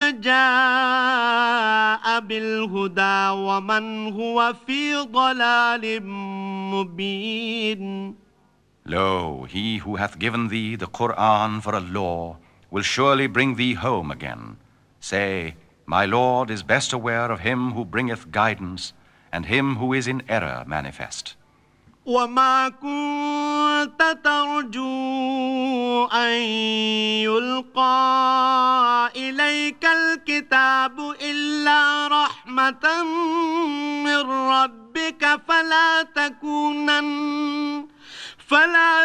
جاء بالهدى ومن هو في ضلال مبين. Lo, he who hath given thee the Qur'an for a law will surely bring thee home again. Say, my Lord is best aware of him who bringeth guidance and him who is in error manifest. وما كنت ترجو أن يلقى إليك الكتاب إلا رحمة من ربك فلا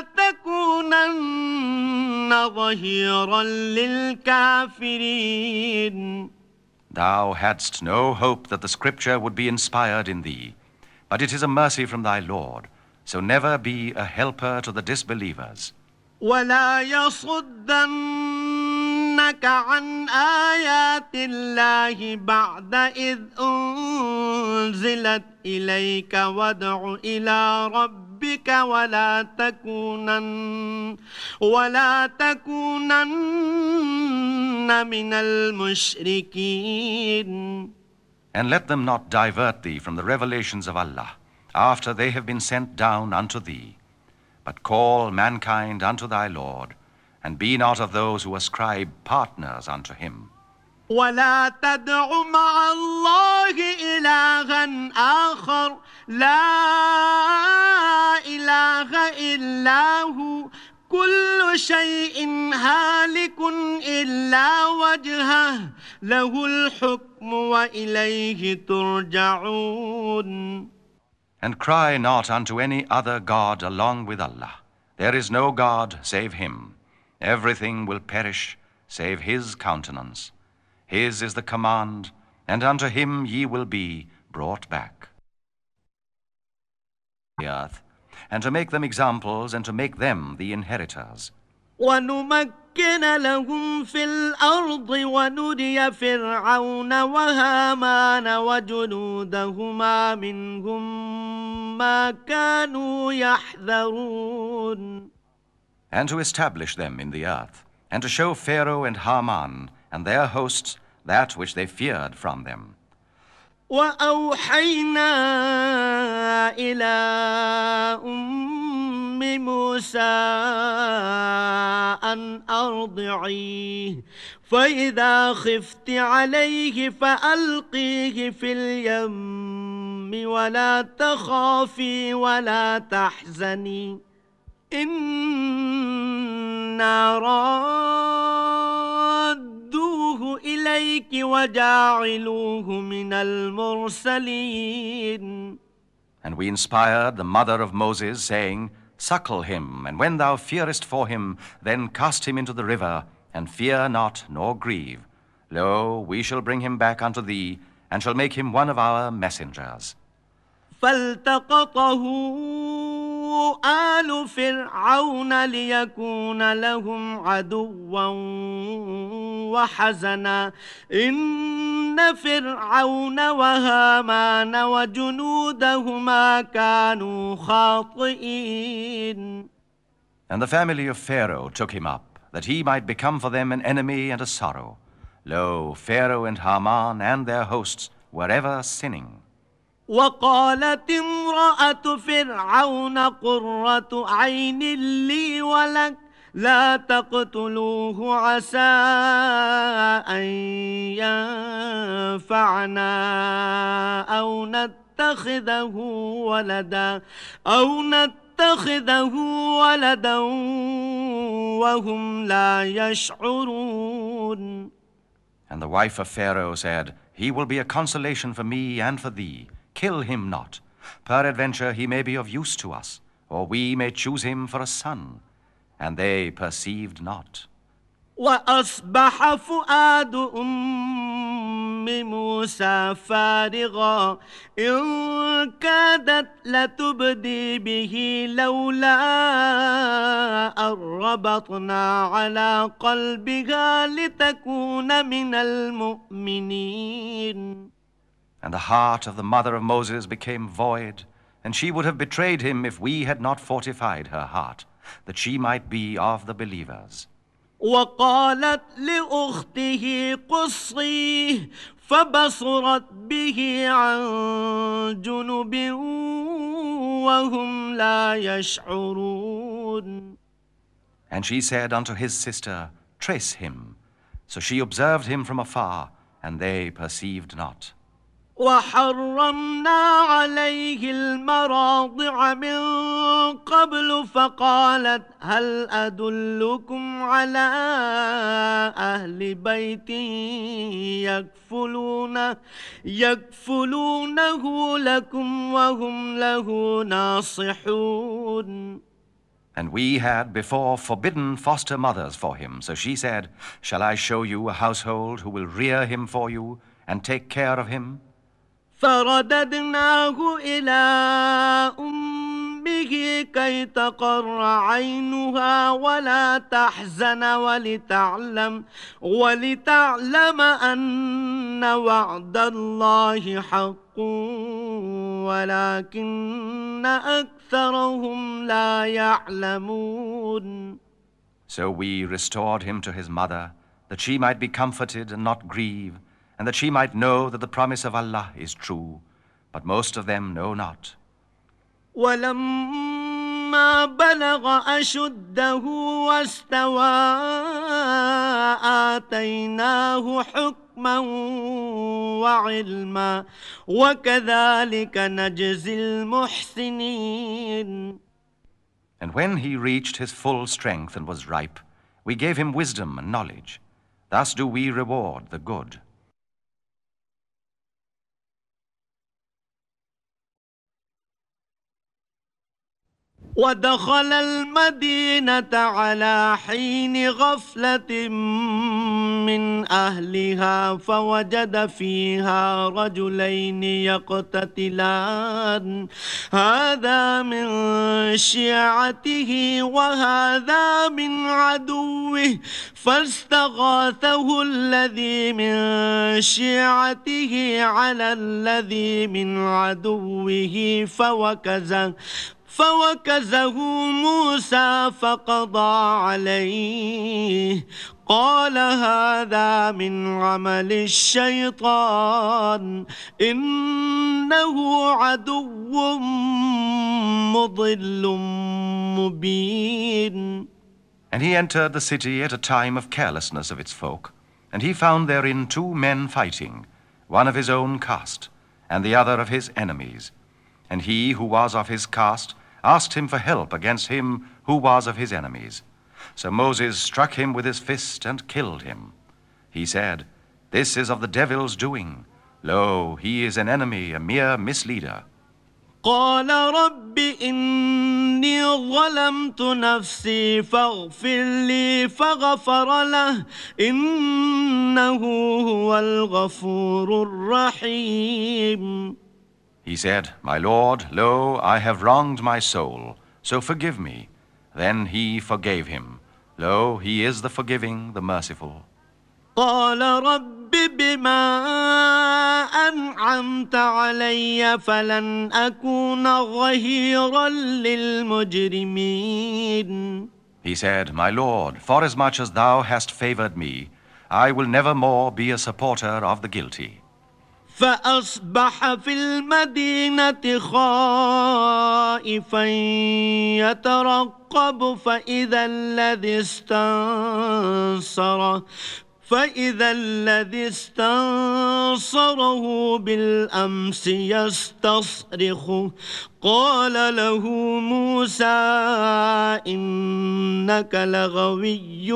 تكونن ظهيرا للكافرين. Thou hadst no hope that the scripture would be inspired in thee, but it is a mercy from thy Lord, so never be a helper to the disbelievers. ولا يصدنك عن آيات الله بعد إذ أنزلت إليك وادع إلى ربك ولا تكونن من المشركين. And let them not divert thee from the revelations of Allah, after they have been sent down unto thee. But call mankind unto thy Lord, and be not of those who ascribe partners unto him. ولا تدع مع الله إلها آخر لا إله إلا هو كل شيء هالك إلا وجهه له الحكم وإليه ترجعون. And cry not unto any other God along with Allah. There is no God save him. Everything will perish save his countenance. His is the command, and unto him ye will be brought back. The earth, and to make them examples, and to make them the inheritors. ونمكن لهم في الأرض ونري فرعون وهامان وجنودهما منهم ما كانوا يحذرون. And to establish them in the earth, and to show Pharaoh and Haman and their hosts that which they feared from them. وأوحينا إلى أم موسى أن أرضعيه فإذا خفت عليه فألقيه في اليم ولا تخافي ولا تحزني إنا رادوه إليك وجاعلوه من المرسلين. And we inspired the mother of Moses, saying, Suckle him, and when thou fearest for him, then cast him into the river, and fear not nor grieve. Lo, we shall bring him back unto thee, and shall make him one of our messengers. فالتقطه آل فرعون ليكون لهم عدوا وحزنا إن فرعون وهامان وجنودهما كانوا خاطئين. And the family of Pharaoh took him up, that he might become for them an enemy and a sorrow. Lo, Pharaoh and Haman and their hosts were ever sinning. وقالت امرأة فرعون قرة عين لي ولك لا تقتلوه عسى أن ينفعنا أو نتخذه ولدا وهم لا يشعرون. And the wife of Pharaoh said, He will be a consolation for me and for thee. Kill him not. Peradventure he may be of use to us, or we may choose him for a son. And they perceived not. وأصبح فؤاد أم موسى فارغا إن كادت لتبدي به لولا أن ربطنا على قلبها لتكون من المؤمنين. And the heart of the mother of Moses became void, and she would have betrayed him if we had not fortified her heart, that she might be of the believers. وقالت لأخته قصيه فبصرت به عن جنب وهم لا يشعرون. And she said unto his sister, Trace him. So she observed him from afar, and they perceived not. وحرمنا عليه المراضع من قبل فقالت هل أدلكم على أهل بيت يكفلونه لكم وهم له ناصحون. And we had before forbidden foster mothers for him. So she said, Shall I show you a household who will rear him for you and take care of him? فرددناه إلى أمه كي تقر عينها ولا تحزن ولتعلم أن وعد الله حق ولكن أكثرهم لا يعلمون. So we restored him to his mother, that she might be comforted and not grieve, and that she might know that the promise of Allah is true, but most of them know not. ولما بلغ أشده واستوى آتيناه حكما وعلما وكذلك نجزي المحسنين. And when he reached his full strength and was ripe, we gave him wisdom and knowledge. Thus do we reward the good. ودخل المدينة على حين غفلة من أهلها فوجد فيها رجلين يقتتلان هذا من شيعته وهذا من عدوه فاستغاثه الذي من شيعته على الذي من عدوه فوكزه موسى فقضى عليه قال هذا من عمل الشيطان إنه عدو مضل مبين. And he entered the city at a time of carelessness of its folk, and he found therein two men fighting, one of his own caste, and the other of his enemies. And he who was of his caste asked him for help against him who was of his enemies. So Moses struck him with his fist and killed him. He said, This is of the devil's doing. Lo, he is an enemy, a mere misleader. قال رب إني ظلمت نفسي فاغفر لي فغفر له إنه هو الغفور الرحيم. He said, My Lord, lo, I have wronged my soul, so forgive me. Then he forgave him. Lo, he is the forgiving, the merciful. قال رب بما أنعمت علي فلن أكون ظهيرا للمجرمين. He said, My Lord, forasmuch as thou hast favored me, I will never more be a supporter of the guilty. فأصبح في المدينة خائفا يترقب فإذا الذي استنصره بالأمس يستصرخه قال له موسى إنك لغوي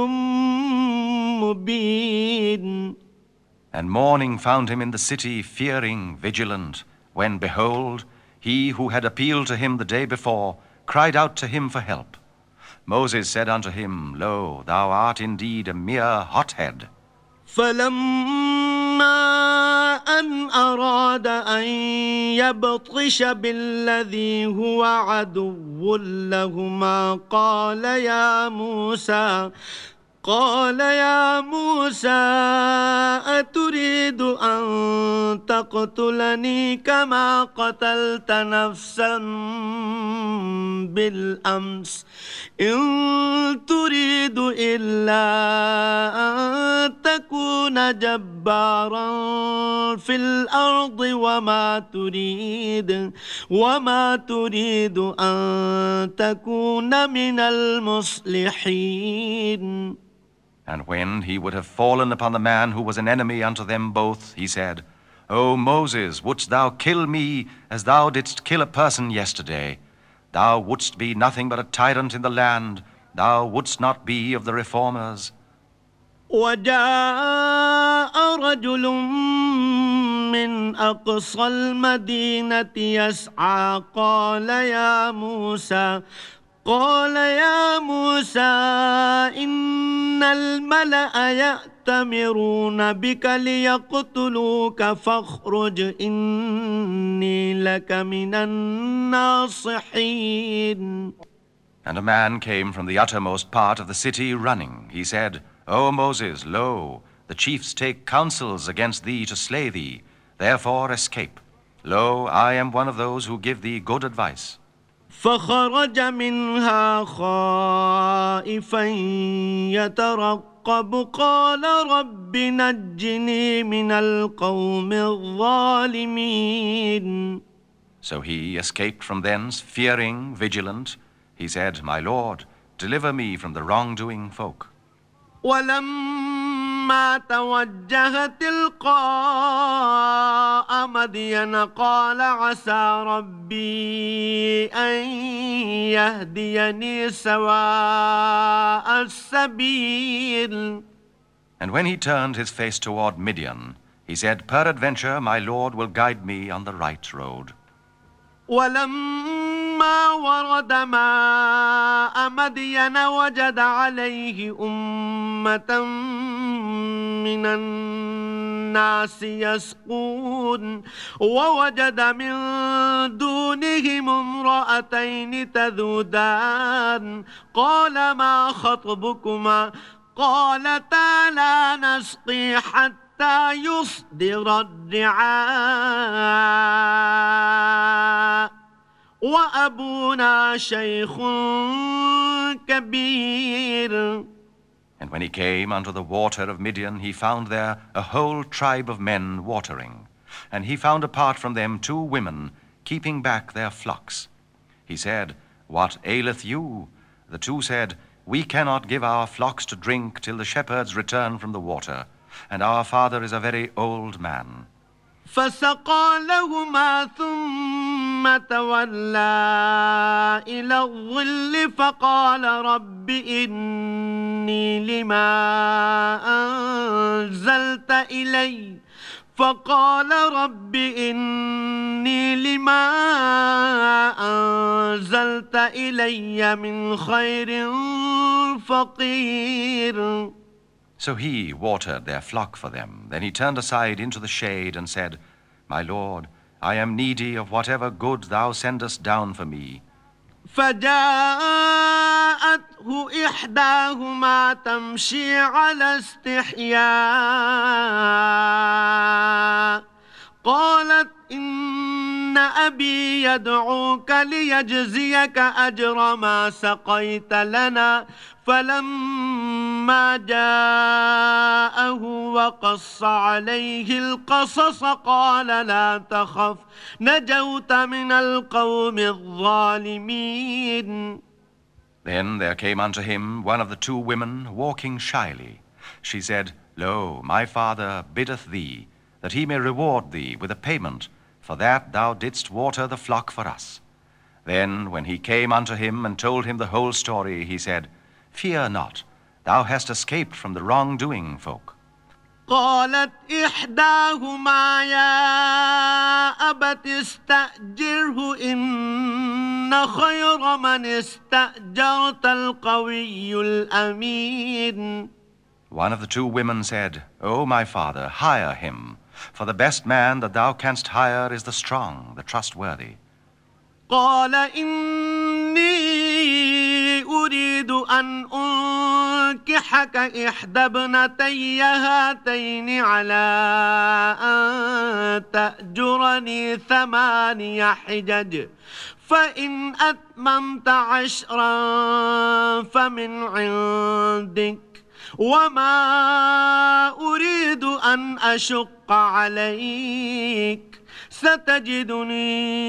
مبين. And morning found him in the city, fearing, vigilant, when, behold, he who had appealed to him the day before cried out to him for help. Moses said unto him, Lo, thou art indeed a mere hothead. فلما أن أراد أن يبطش بالذي هو عدو لهما قال يا موسى أتريد تريد أن تقتلني كما قتلت نفسا بالأمس إن تريد إلا أن تكون جبارا في الأرض وما تريد أن تكون من المصلحين. And when he would have fallen upon the man who was an enemy unto them both, he said, O Moses, wouldst thou kill me as thou didst kill a person yesterday? Thou wouldst be nothing but a tyrant in the land. Thou wouldst not be of the reformers. وجاء رجل من أقصى المدينة يسعى قال يا موسى إن الملأ يأتمرون بك ليقتلوك فاخرج إني لك من الناصحين. And a man came from the uttermost part of the city running. He said, O Moses, lo, the chiefs take counsels against thee to slay thee. Therefore escape. Lo, I am one of those who give thee good advice. فخرج منها خائفا يترقب قال رب نجني من القوم الظالمين. So he escaped from thence, fearing, vigilant. He said, My Lord, deliver me from the wrongdoing folk. ولما توجه تلقاء مدين قال عسى ربي أن يهديني سواء السبيل. And when he turned his face toward Midian, he said, Peradventure my Lord will guide me on the right road. ولما ورد ماء مدين وجد عليه أمة من الناس يسقون ووجد من دونهم امرأتين تذودان قال ما خطبكما قالتا لا نسقي حتى يصدر الرعاء وأبونا شيخ كبير. And when he came unto the water of Midian, he found there a whole tribe of men watering. And he found apart from them 2 women keeping back their flocks. He said, What aileth you? The 2 said, We cannot give our flocks to drink till the shepherds return from the water, and our father is a very old man. فسقى لهما ثم تولى إلى الظل فقال رب إني لما أنزلت إلي من خير فقير. So he watered their flock for them. Then he turned aside into the shade and said, My Lord, I am needy of whatever good thou sendest down for me. فجاءته إحداهما تمشي على استحياء قالت إن أبي يدعوك ليجزيك أجر ما سقيت لنا فلما جاءه وقص عليه القصص قال لا تخف نجوت من القوم الظالمين. Then there came unto him one of the 2 women walking shyly. She said, Lo, my father biddeth thee, that he may reward thee with a payment, for that thou didst water the flock for us. Then when he came unto him and told him the whole story, he said, Fear not, thou hast escaped from the wrongdoing folk. قالت إحداهما يا أبت استأجره إن خير من استأجرت القوي الأمين. One of the 2 women said, O my father, hire him, for the best man that thou canst hire is the strong, the trustworthy. قال إني أريد أن أنكحك إحدى ابنتي هاتين على أن تأجرني 8 حجج فإن أتممت 10 فمن عندك وما أريد أن أشق عليك ستجدني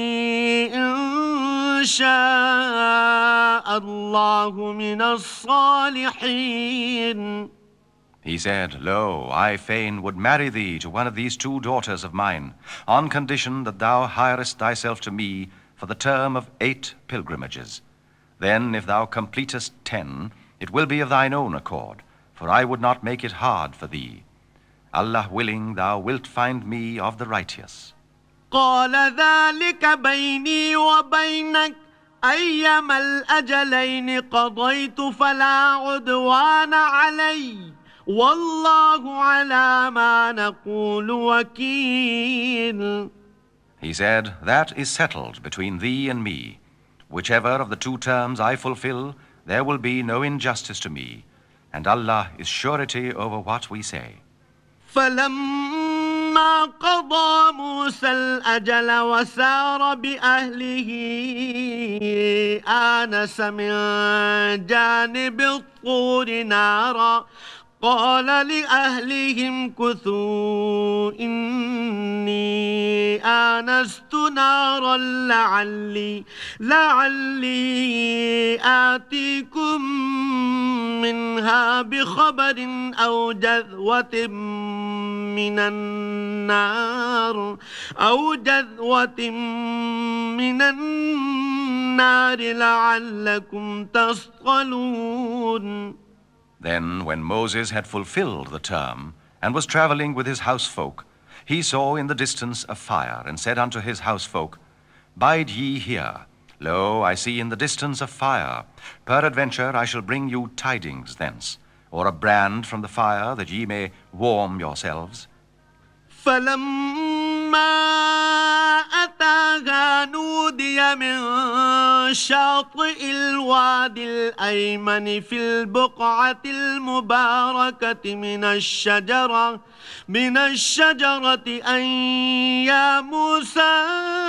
إن شاء الله من الصالحين. He said, Lo, I fain would marry thee to one of these 2 daughters of mine, on condition that thou hirest thyself to me for the term of 8 pilgrimages. Then, if thou completest 10, it will be of thine own accord, for I would not make it hard for thee. Allah willing, thou wilt find me of the righteous. قال ذلك بيني وبينك أيما الأجلين قضيت فلا عدوان علي والله على ما نقول وكيل. He said, That is settled between thee and me. Whichever of the 2 terms I fulfill, there will be no injustice to me, and Allah is surety over what we say. فلما قضى موسى الأجل وسار بأهله آنس من جانب الطور نارا قال لأهلهم كثوا إني آنست نارا لعلي آتيكم منها بخبر أو جذوة من النار لعلكم تصطلون. Then, when Moses had fulfilled the term, and was traveling with his housefolk, he saw in the distance a fire, and said unto his housefolk, Bide ye here. Lo, I see in the distance a fire. Peradventure I shall bring you tidings thence, or a brand from the fire, that ye may warm yourselves. فلما أتاها نودي من شاطئ الوادي الأيمن في البقعة المباركة من الشجرة أن يا موسى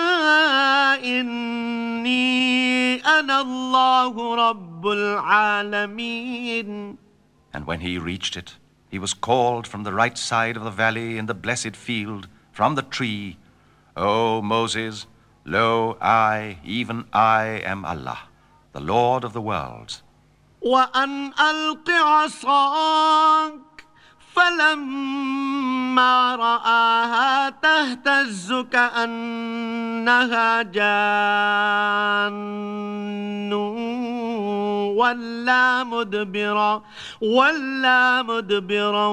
إني أنا الله رب العالمين. And when he reached it, he was called from the right side of the valley in the blessed field, from the tree, O Moses, lo, I, even I, am Allah, the Lord of the worlds. وأن ألق عصاك فلما رآها تهتز كأنها جان ولا مدبرا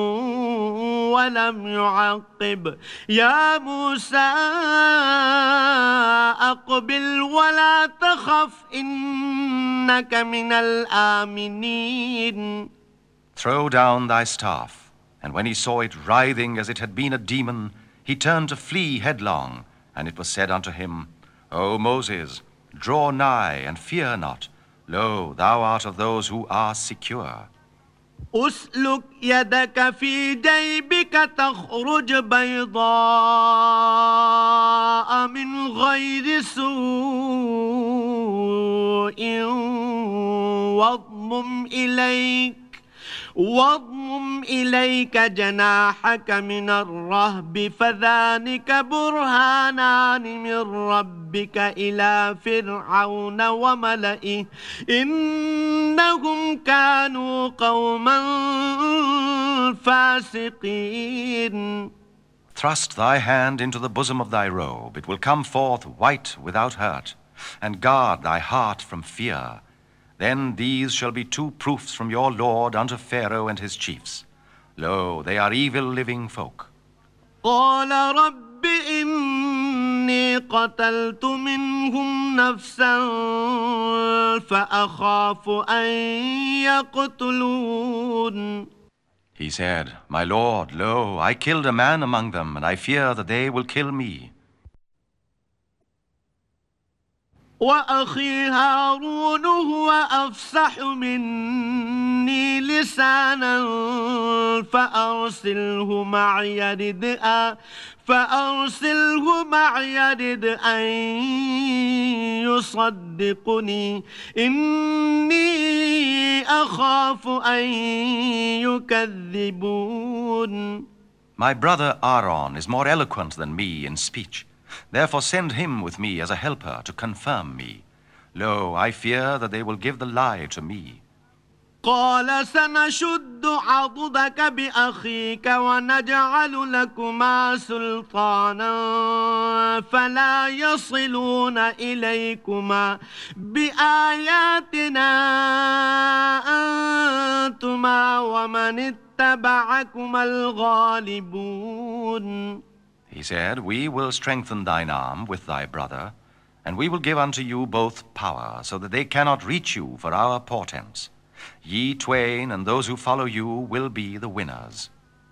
ولم يعقب يا موسى أقبل ولا تخف إنك من الآمنين. Throw down thy staff. And when he saw it writhing as it had been a demon, he turned to flee headlong. And it was said unto him, O Moses, draw nigh and fear not. Lo, thou art of those who are secure. أسلك يدك في جيبك تخرج بيضاء من غير سوء واضمم إليك جناحك من الرهب فذلك برهانان من ربك إلى فرعون وملئه إنهم كانوا قوما فاسقين. Thrust thy hand into the bosom of thy robe, it will come forth white without hurt, and guard thy heart from fear. Then these shall be 2 proofs from your Lord unto Pharaoh and his chiefs. Lo, they are evil living folk. قال رب إني قتلت منهم نفسا فأخاف أن يقتلون. He said, My Lord, lo, I killed a man among them, and I fear that they will kill me. وأخي هارون هو أفصح مني لسانا فأرسله معي يرد أن يصدقني إني أخاف أن يكذبون. My brother Aaron is more eloquent than me in speech. Therefore send him with me as a helper to confirm me. Lo, I fear that they will give the lie to me. قال سنشد عضدك بأخيك ونجعل لكما سلطانا فلا يصلون إليكما بآياتنا أنتما ومن اتبعكما الغالبون. He said, We will strengthen thine arm with thy brother, and we will give unto you both power, so that they cannot reach you for our portents. Ye twain and those who follow you will be the winners.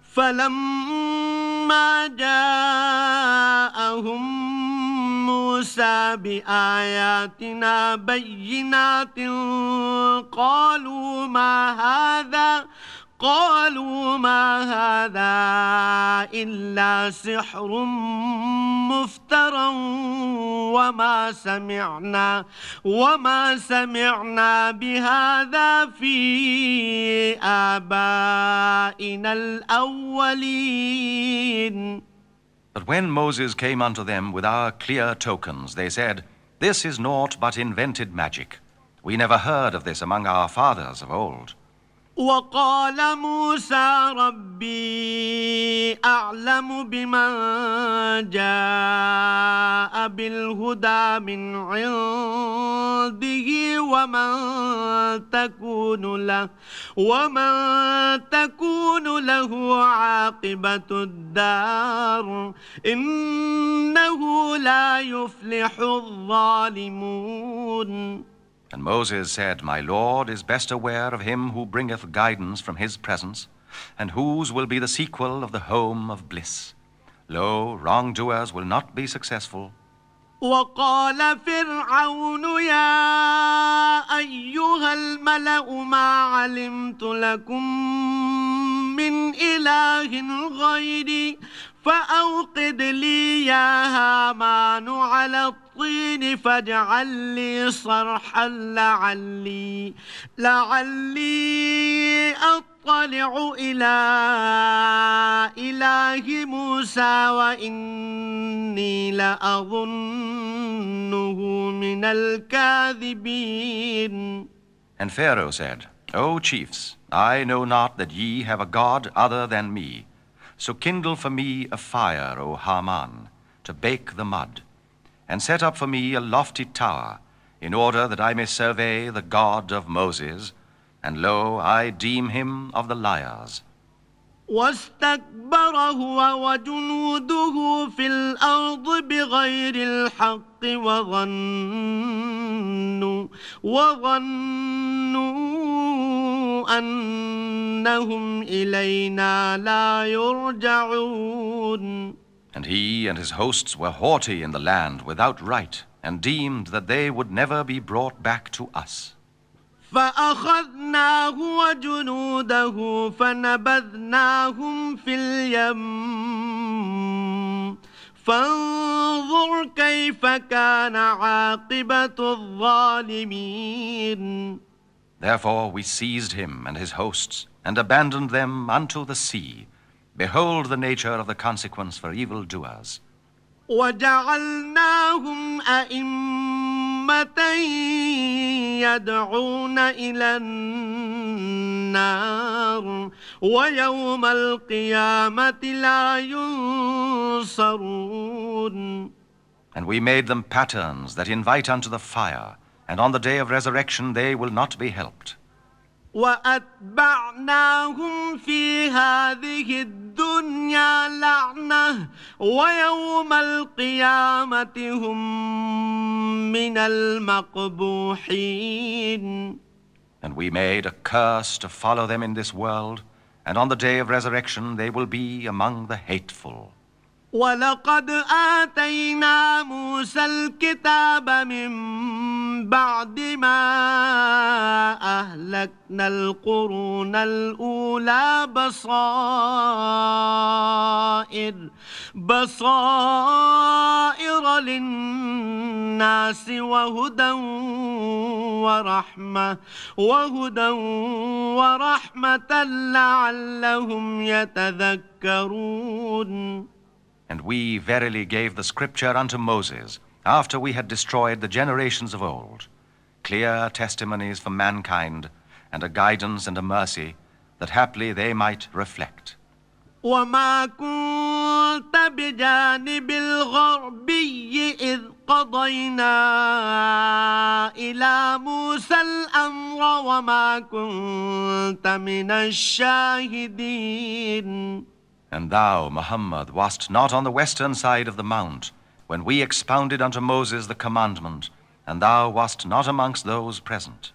فلما جاءهم موسى بآياتنا بينات قالوا ما هذا إلا سحر مفترى وما سمعنا بهذا في آبائنا الأولين. But when Moses came unto them with our clear tokens, they said, This is naught but invented magic. We never heard of this among our fathers of old. وقال موسى ربي أعلم بمن جاء بالهدى من عنده ومن تكون له عاقبة الدار إنه لا يفلح الظالمون. And Moses said, My Lord is best aware of him who bringeth guidance from his presence, and whose will be the sequel of the home of bliss. Lo, wrongdoers will not be successful. وقال فرعون يا أيها الملأ ما علمت لكم من إله غيري فأوقد لي يا هامان على الطين فاجعل لي صرحا لعلي أطلع إلى إله موسى وإني لأظنه من الكاذبين. And Pharaoh said, O chiefs, I know not that ye have a God other than me. So kindle for me a fire, O Haman, to bake the mud, and set up for me a lofty tower, in order that I may survey the God of Moses, and lo, I deem him of the liars. واستكبر هو وجنوده في الأرض بغير الحق وظنوا أنهم إلينا لا يرجعون. And he and his hosts were haughty in the land without right, and deemed that they would never be brought back to us. فأخذناه وجنوده فنبذناهم في اليم فانظر كيف كان عاقبة الظالمين. Therefore we seized him and his hosts, and abandoned them unto the sea. Behold the nature of the consequence for evildoers. وجعلناهم أئمة يدعون إلى النار ويوم القيامة لا ينصرون. And we made them patterns that invite unto the fire, and on the day of resurrection they will not be helped. وأتبعناهم في هذه الدنيا لعنة ويوم القيامة هم من المقبوحين. And we made a curse to follow them in this world, and on the day of resurrection they will be among the hateful. ولقد آتينا موسى الكتاب من بعد ما أهلكنا القرون الأولى بصائر للناس وهدى ورحمة لعلهم يتذكرون. And we verily gave the scripture unto Moses, after we had destroyed the generations of old, clear testimonies for mankind, and a guidance and a mercy, that haply they might reflect. وما كنت بجانب الغربي إذ قضينا إلى موسى الأمر وما كنت من الشاهدين. And thou, Muhammad, wast not on the western side of the mount, when we expounded unto Moses the commandment, and thou wast not amongst those present.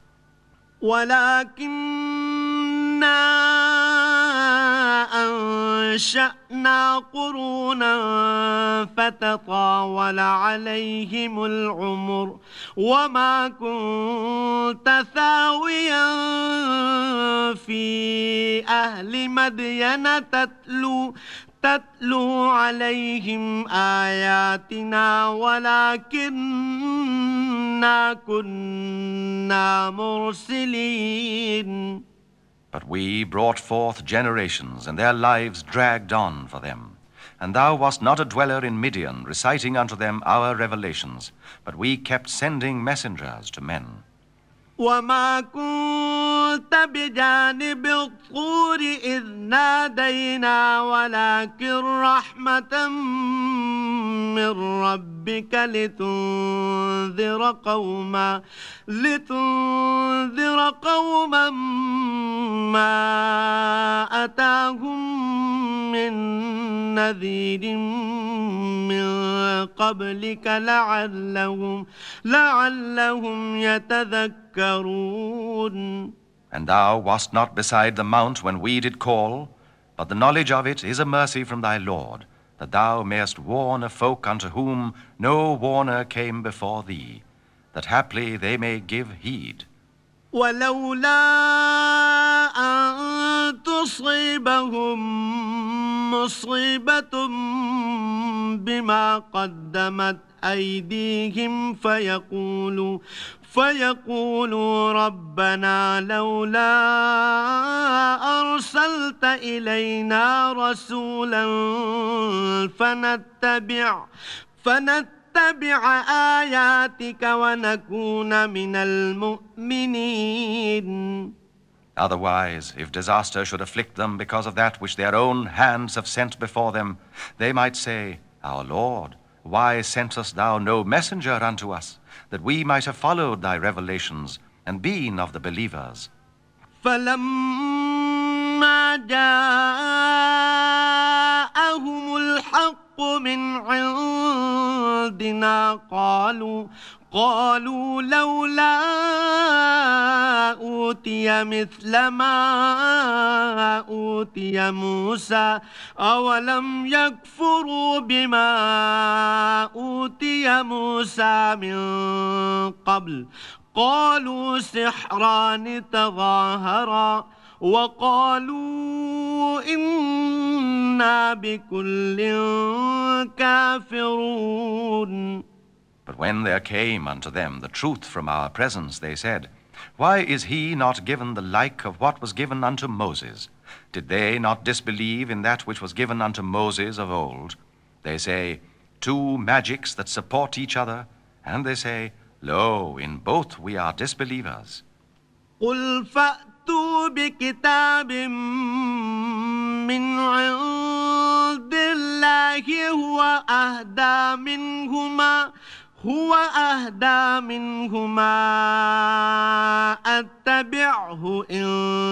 ولكننا أنشأنا قرونا فتطاول عليهم العمر وما كنت ثاويا في أهل مدين تتلو عليهم آياتنا ولكننا كنا مرسلين. But we brought forth generations, and their lives dragged on for them. And thou wast not a dweller in Midian, reciting unto them our revelations, but we kept sending messengers to men. وما كنت بجانب الطور إذ نادينا ولكن رحمة من ربك لتنذر قوما ما أتاهم من نذير من قبلك لعلهم يتذكرون. And thou wast not beside the mount when we did call, but the knowledge of it is a mercy from thy Lord, that thou mayest warn a folk unto whom no warner came before thee, that haply they may give heed. ولولا أن تصيبهم مصيبة بما قدمت أيديهم فيقولوا ربنا لولا أرسلت إلينا رسولا فنتبع آياتك ونكون من المؤمنين. Otherwise, if disaster should afflict them because of that which their own hands have sent before them, they might say, Our Lord, why sentest thou no messenger unto us, that we might have followed thy revelations and been of the believers? فلما جاءهم الحق من عندنا قالوا لولا أوتي مثل ما أوتي موسى أولم يكفروا بما أوتي موسى من قبل قالوا سحران تظاهرا وقالوا إنا بكل كافرون. But when there came unto them the truth from our presence, they said, Why is he not given the like of what was given unto Moses? Did they not disbelieve in that which was given unto Moses of old? They say, Two magics that support each other, and they say, Lo, in both we are disbelievers. قل فأتوا بكتاب من عند الله هو أهدى منهما أتبعه إن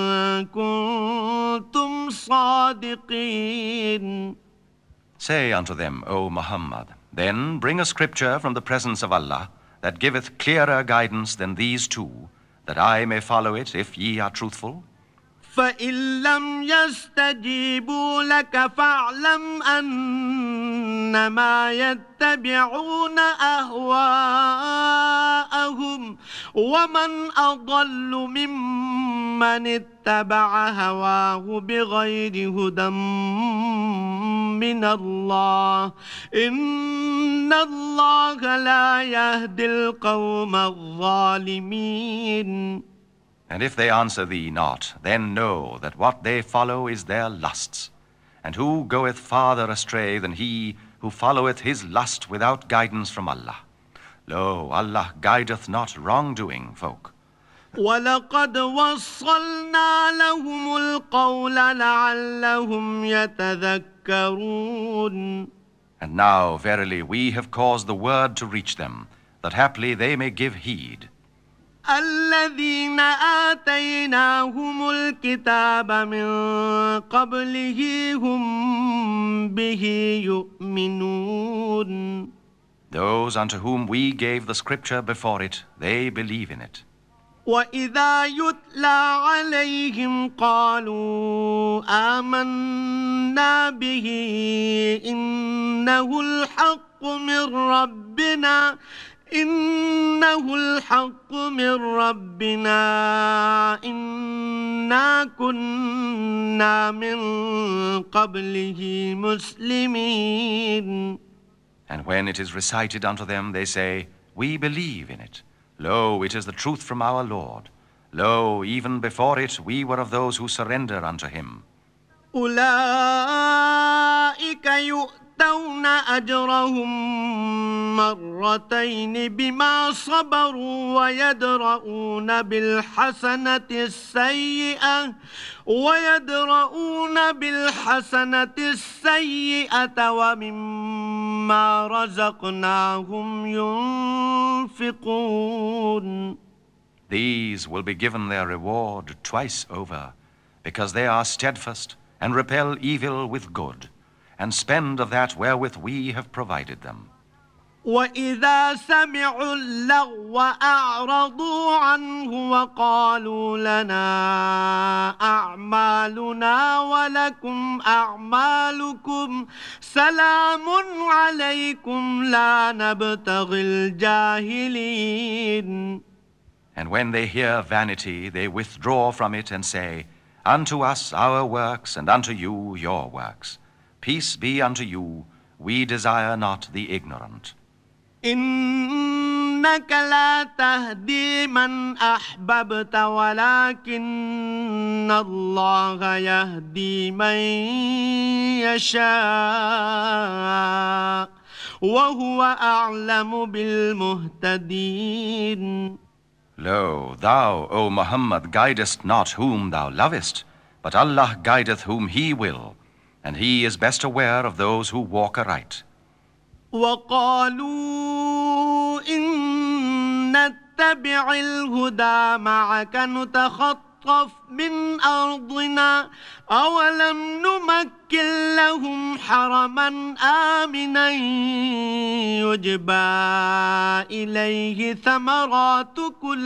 كنتم صادقين. Say unto them, O Muhammad, then bring a scripture from the presence of Allah that giveth clearer guidance than these two, that I may follow it if ye are truthful. فإن لم يستجيبوا لك فاعلم أن إنما يتبعون أهواءهم ومن أضل ممن اتبع هواه بغير هدى من الله إن الله لا يهدي القوم الظالمين. And if they answer thee not, then know that what they follow is their lusts. And who goeth farther astray than he who followeth his lust without guidance from Allah? Lo, Allah guideth not wrongdoing folk. وَلَقَدْ وَصَّلْنَا لَهُمُ الْقَوْلَ لَعَلَّهُمْ يَتَذَكَّرُونَ. And now, verily, we have caused the word to reach them, that haply they may give heed. الذين آتيناهم الكتاب من قبله هم به يؤمنون. Those unto whom we gave the scripture before it, they believe in it. وإذا يتلى عليهم قالوا آمنا به إنه الحق من ربنا إنا كنا من قبله مسلمين. And when it is recited unto them, they say, We believe in it. Lo, it is the truth from our Lord. Lo, even before it, we were of those who surrender unto him. أولئك يؤتون أجرهم مرتين بما صبروا ويدرؤون بالحسنة السيئة ومما رزقناهم ينفقون. These will be given their reward twice over, because they are steadfast and repel evil with good, and spend of that wherewith we have provided them. وَإِذَا سَمِعُوا اللَّغْوَ أَعْرَضُوا عَنْهُ وَقَالُوا لَنَا أَعْمَالُنَا وَلَكُمْ أَعْمَالُكُمْ سَلَامٌ عَلَيْكُمْ لَا نَبْتَغِي الْجَاهِلِينَ. And when they hear vanity, they withdraw from it and say, Unto us our works, and unto you your works. Peace be unto you, we desire not the ignorant. إنك لا تهدي من أحببت ولكن الله يهدي من يشاء وهو أعلم بالمهتدين. Lo, thou, O Muhammad, guidest not whom thou lovest, but Allah guideth whom He will, and He is best aware of those who walk aright. وقالوا إن نتبع الهدى معك نتخطف من أرضنا أولم نمكن لهم حرما آمنا يجبى إليه ثمرات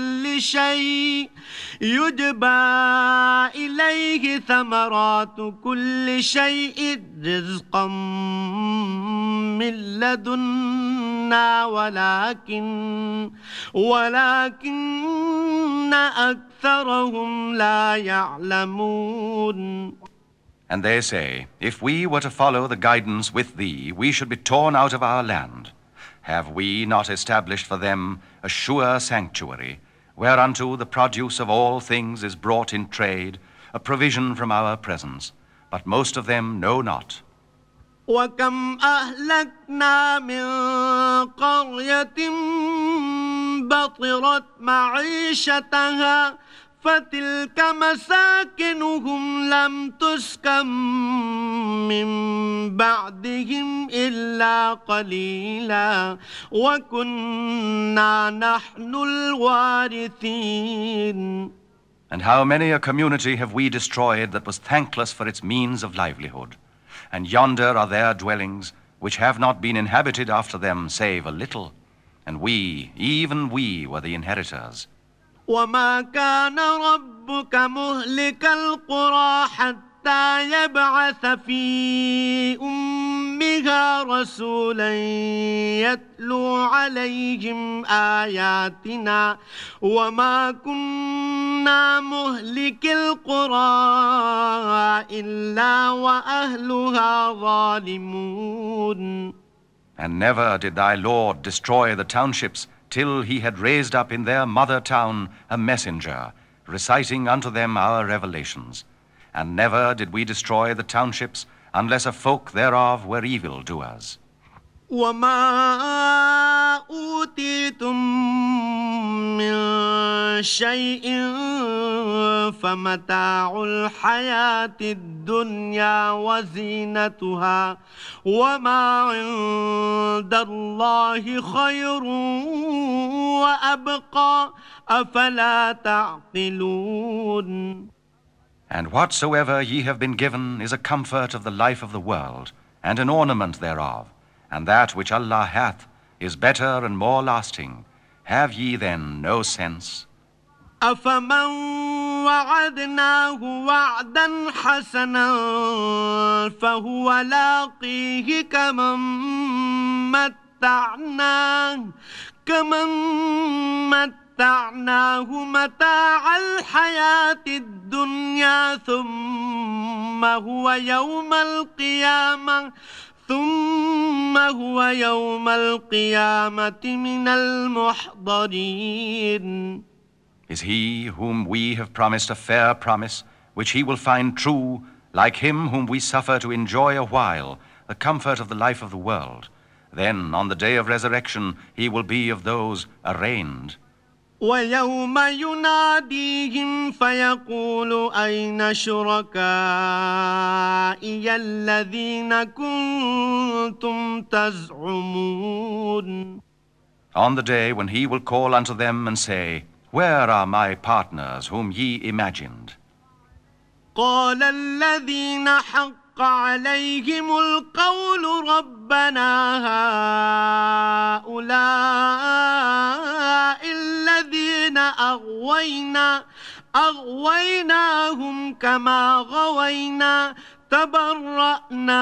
كل شيء رزقا من لدنا ولكن أكثرهم لا يعلمون. And they say, If we were to follow the guidance with thee, we should be torn out of our land. Have we not established for them a sure sanctuary, whereunto the produce of all things is brought in trade, a provision from our presence? But most of them know not. وكم أهلكنا من قرية بطرت معيشتها فتلك مساكنهم لم تسكن من بعدهم إلا قليلا وكنا نحن الوارثين. And how many a community have we destroyed that was thankless for its means of livelihood? And yonder are their dwellings, which have not been inhabited after them save a little. And we, even we, were the inheritors. وما كان ربك مهلك القرى حتى يبعث في أمها رسولا يتلو عليهم آياتنا وما كنا مهلك القرى إلا وأهلها ظالمون. And never did thy Lord destroy the townships till he had raised up in their mother town a messenger, reciting unto them our revelations. And never did we destroy the townships unless a folk thereof were evildoers. وما أوتيتم من شيء فمتاع الحياة الدنيا وزينتها وما عند الله خير وأبقى أفلا تعقلون. And whatsoever ye have been given is a comfort of the life of the world, and an ornament thereof, and that which Allah hath is better and more lasting. Have ye then no sense? أفمن وعدناه وعدا حسنا فهو لاقيه كمن متعناه متاع الحياة الدنيا ثم هو يوم القيامة من المحضرين. Is he whom we have promised a fair promise, which he will find true, like him whom we suffer to enjoy a while the comfort of the life of the world? Then on the day of resurrection he will be of those arraigned. ويوم يناديهم فيقول أين شركائي الذين كنتم تزعمون. On the day when he will call unto them and say, Where are my partners whom ye imagined? قال الذين حق عليهم القول ربنا هؤلاء الذين أغويناهم كما غوينا تبرأنا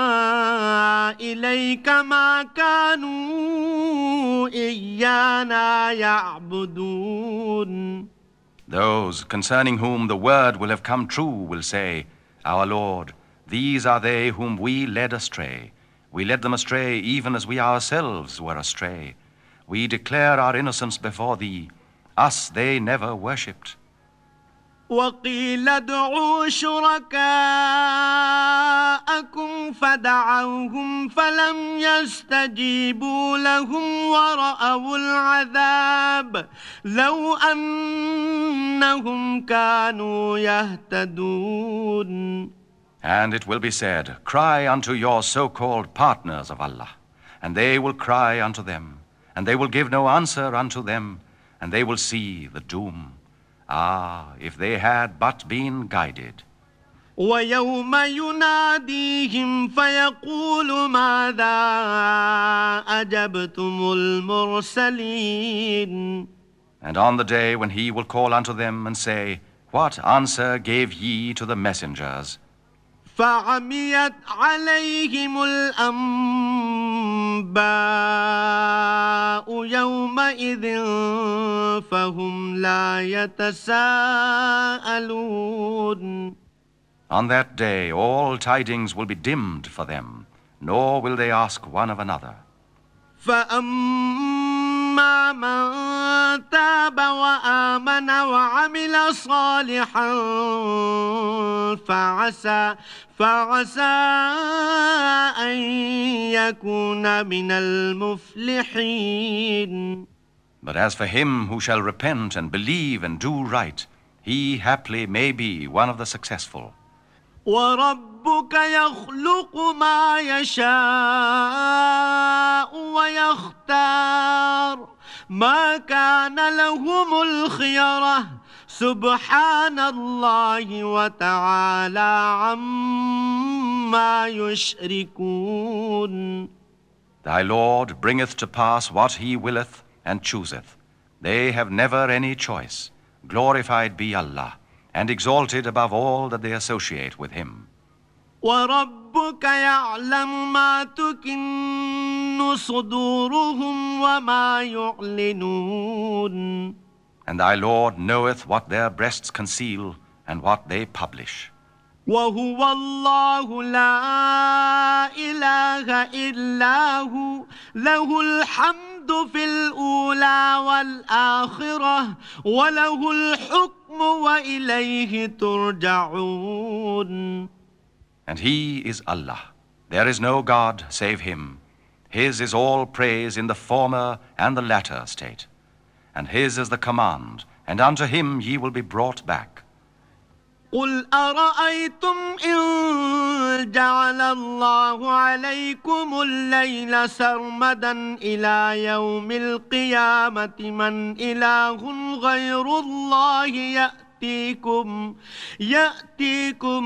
إليك ما كانوا إيانا يعبدون. Those concerning whom the word will have come true will say, Our Lord, these are they whom we led astray. We led them astray even as we ourselves were astray. We declare our innocence before thee. Us they never worshipped. وقيل ادعوا شركاءكم فدعوهم فلم يستجيبوا لهم ورأوا العذاب لو أنهم كانوا يهتدون. And it will be said, Cry unto your so-called partners of Allah, and they will cry unto them, and they will give no answer unto them, and they will see the doom. Ah, if they had but been guided. ويوم يناديهم فيقول ماذا أجبتم المرسلين. And on the day when he will call unto them and say, What answer gave ye to the messengers? فعميت عليهم الأنباء يومئذ فهم لا يتساءلون. On that day all tidings will be dimmed for them, nor will they ask one of another. فأما من تاب وآمن وعمل صالحا فعسى أن يكون من المفلحين. But as for him who shall repent and believe and do right, he haply may be one of the successful. وربك يخلق ما يشاء ويختار ما كان لهم الخيرة سبحان الله وتعالى عما يشركون. Thy Lord bringeth to pass what he willeth and chooseth. They have never any choice. Glorified be Allah, and exalted above all that they associate with him. وربك يعلم ما تكن صدورهم وما يعلنون. And thy Lord knoweth what their breasts conceal and what they publish. وهو الله لا إله إلا هو له الحمد في الأولى والآخرة وله الحكم وإليه ترجعون. And he is Allah. There is no God save him. His is all praise in the former and the latter state. And his is the command, and unto him ye will be brought back. قل أرأيتم إن جعل الله عليكم الليل سرمدا إلى يوم القيامة من إله غير الله يأتيكم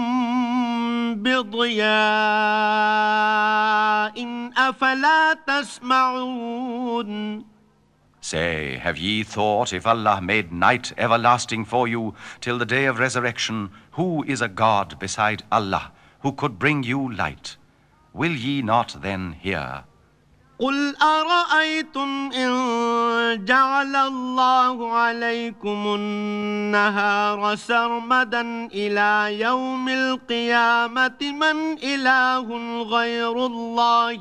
بضياء أفلا تسمعون. Say, have ye thought, if Allah made night everlasting for you till the day of resurrection, who is a God beside Allah, who could bring you light? Will ye not then hear? قل أرأيتم إن جعل الله عليكم النهار سرمدا إلى يوم القيامة من إله غير الله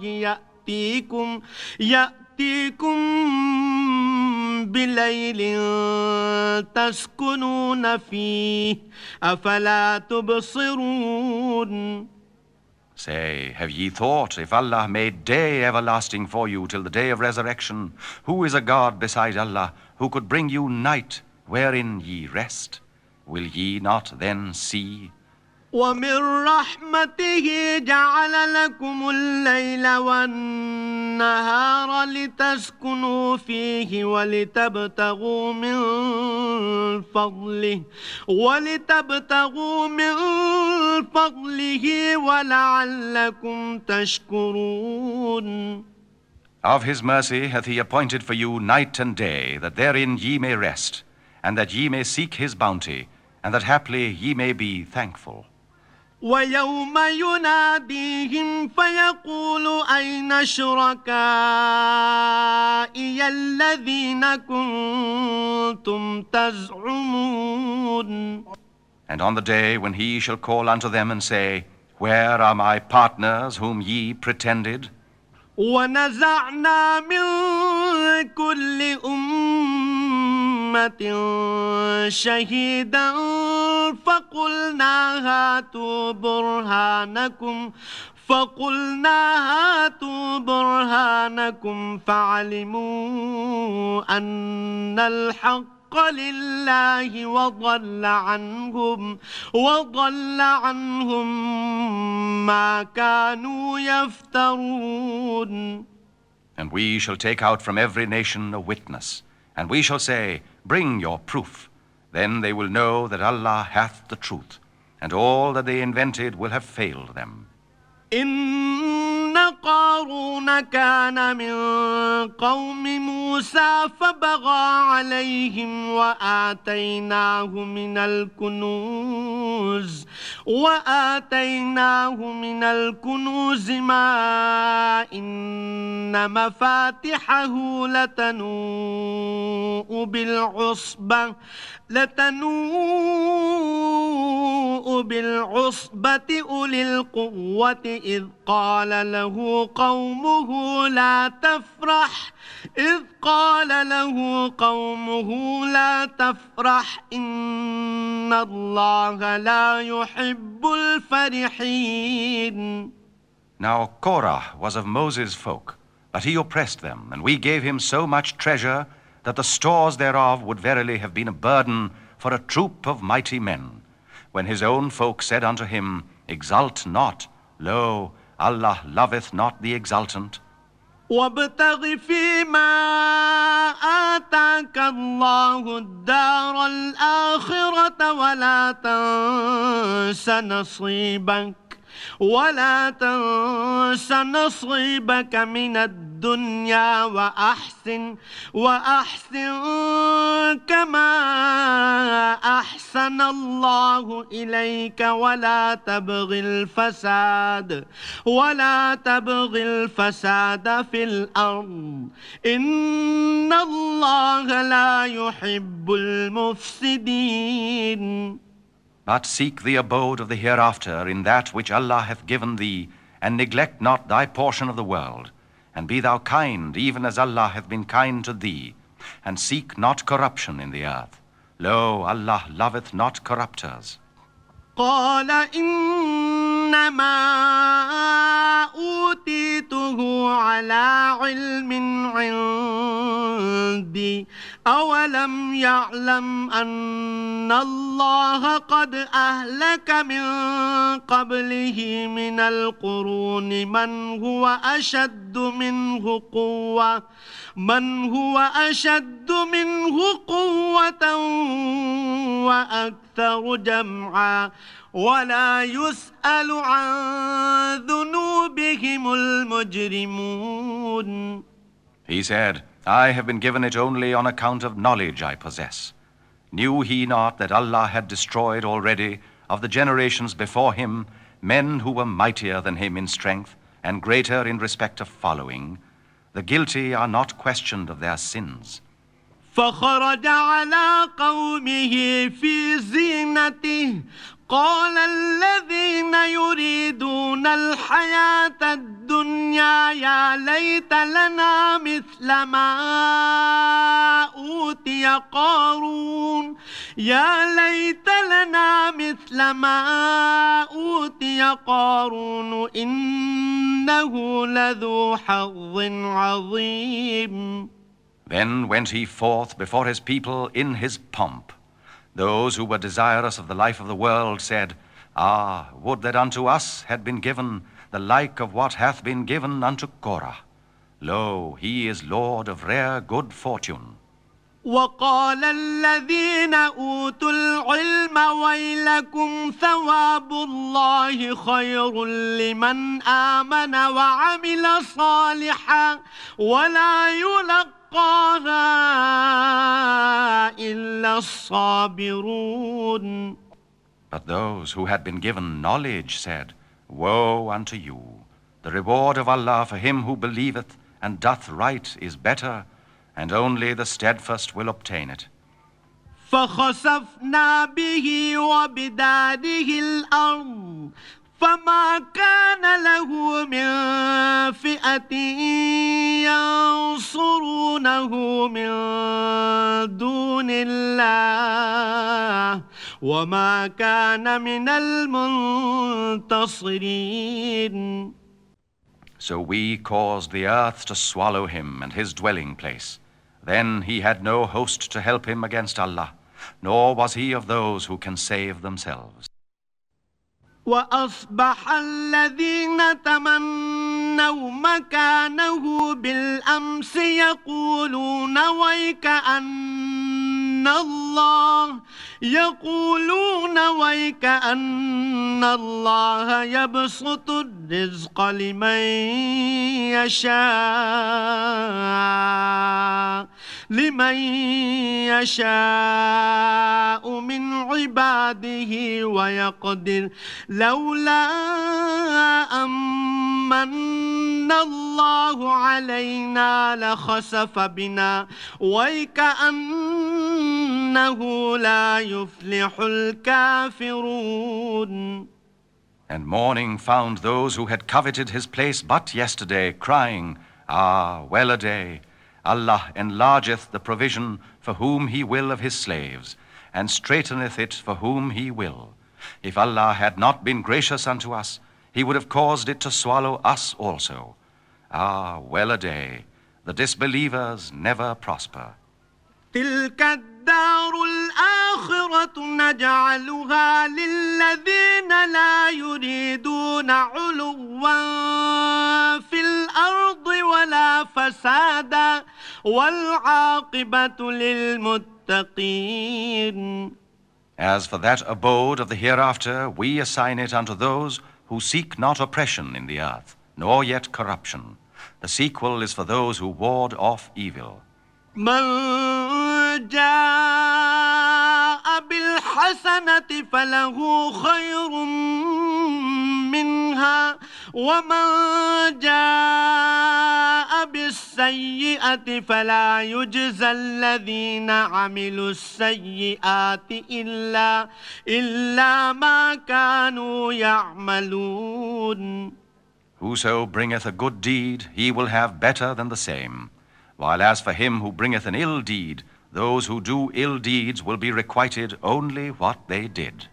يأتيكم بليل تسكنون فيه أفلا تبصرون. Say, have ye thought, if Allah made day everlasting for you till the day of resurrection, who is a God beside Allah, who could bring you night wherein ye rest? Will ye not then see? ومن رحمته جعل لكم الليل والنهار لتسكنوا فيه ولتبتغوا من فضله ولعلكم تشكرون. Of his mercy hath he appointed for you night and day, that therein ye may rest, and that ye may seek his bounty, and that haply ye may be thankful. ويوم يناديهم فيقول أين شركائي الذين كنتم تزعمون. And on the day when he shall call unto them and say, where are my partners whom ye pretended? ونزعنا من كل أمة شهيدا فقلنا هاتوا برهانكم فعلموا أن الحق لله وضل عنهم ما كانوا يفترون. And we shall take out from every nation a witness, and we shall say, bring your proof. Then they will know that Allah hath the truth, and all that they invented will have failed them. إن قارون كان من قوم موسى فبغى عليهم وآتيناه من الكنوز ما إن مفاتحه لتنوء بالعصبة أولي القوة إذ قال له قومه لا تفرح إن الله لا يحب الفرحين. Now Korah was of Moses' folk, but he oppressed them, and we gave him so much treasure that the stores thereof would verily have been a burden for a troop of mighty men. When his own folk said unto him, exult not, lo, Allah loveth not the exultant. وابتغ فيما آتاك الله الدار الآخرة ولا تنس نصيبك من الدنيا الدنيا وأحسن كما أحسن الله إليك ولا تبغ الفساد في الأرض إن الله لا يحب المفسدين. But seek the abode of the hereafter in that which Allah hath given thee, and neglect not thy portion of the world. And be thou kind, even as Allah hath been kind to thee, and seek not corruption in the earth. Lo, Allah loveth not corrupters. قال إنما أوتيته على علم عندي أولم يعلم أن الله قد أهلك من قبله من القرون من هو أشد منه قوة وأكثر جمعا ولا يسأل عن ذنوبهم المجرمون. He said, I have been given it only on account of knowledge I possess. Knew he not that Allah had destroyed already of the generations before him men who were mightier than him in strength and greater in respect of following? The guilty are not questioned of their sins. فخرج على قومه في زينته قال الذين يريدون الحياة الدنيا يا ليت لنا مثل ما أوتي قارون إنه لذو حظ عظيم. Then went he forth before his people in his pomp. Those who were desirous of the life of the world said, Ah, would that unto us had been given the like of what hath been given unto Korah. Lo, he is Lord of rare good fortune. وقال الذين أوتوا العلم ويلكم ثواب الله خير لمن آمن وعمل صالحا ولا يلقاها إلا الصابرون. But those who had been given knowledge said, Woe unto you! The reward of Allah for him who believeth and doth right is better, and only the steadfast will obtain it. فخسفنا به وبداره الأرض فما كان له من فئة ينصرونه من دون الله وما كان من المنتصرين. So we caused the earth to swallow him and his dwelling place. Then he had no host to help him against Allah, nor was he of those who can save themselves. وأصبح الذين تمنوا مكانه بالأمس يقولون ويكأن الله يبسط الرزق لمن يشاء من عباده ويقدر لولا أمن الله علينا لخسف بنا ويكأنه لا يفلح الكافرون. And morning found those who had coveted his place but yesterday, crying, Ah, well a day! Allah enlargeth the provision for whom he will of his slaves, and straiteneth it for whom he will. If Allah had not been gracious unto us, he would have caused it to swallow us also. Ah, well a day! The disbelievers never prosper. تلك الدار الآخرة نجعلها للذين لا يريدون علوا في الأرض ولا فسادا والعاقبة للمتقين. As for that abode of the hereafter, we assign it unto those who seek not oppression in the earth, nor yet corruption. The sequel is for those who ward off evil. من جاء بالحسنة فله خير منها ومن جاء بالسيئة فلا يجزى الذين عملوا السيئات إلا ما كانوا يعملون. Whoso bringeth a good deed, he will have better than the same. While as for him who bringeth an ill deed, those who do ill deeds will be requited only what they did.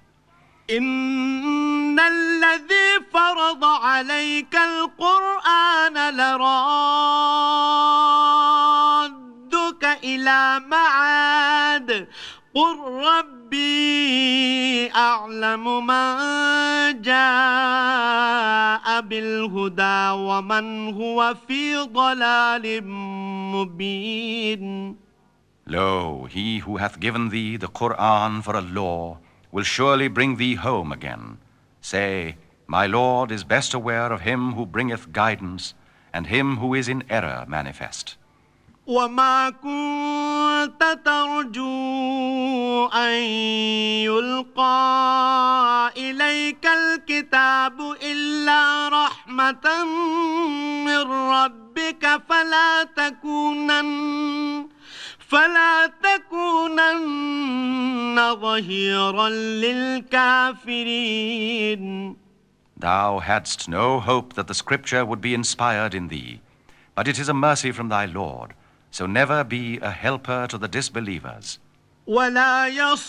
إن الذي فرض عليك القرآن لرادك إلى معاد قل ربي أعلم من جاء بالهدى ومن هو في ضلال مبين. Lo, he who hath given thee the Qur'an for a law will surely bring thee home again. Say, my Lord is best aware of him who bringeth guidance and him who is in error manifest. وما كنت ترجو أن يلقى إليك الكتاب إلا رحمة من ربك فلا تكونن ظهيرا للكافرين. Thou hadst no hope that the scripture would be inspired in thee, but it is a mercy from thy Lord. So never be a helper to the disbelievers. ولا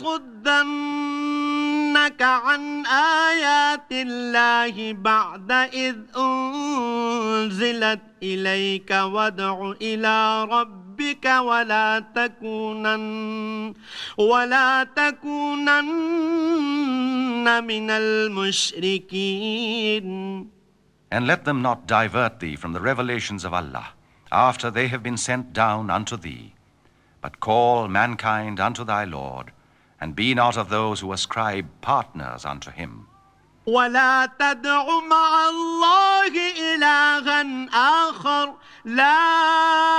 يصدنك عن آيات الله بعد إذ أنزلت إليك وادع إلى ربك ولا تكونن من المشركين. And let them not divert thee from the revelations of Allah, after they have been sent down unto thee. But call mankind unto thy Lord, and be not of those who ascribe partners unto him. ولا تدع مع الله إلها آخر لا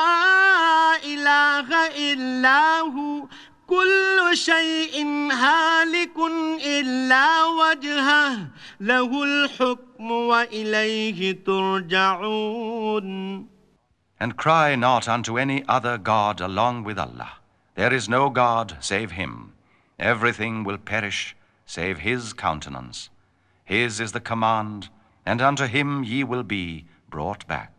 إله إلا هو كل شيء هالك إلا وجهه له الحكم وإليه ترجعون. And cry not unto any other God along with Allah. There is no God save him. Everything will perish save his countenance. His is the command, and unto him ye will be brought back.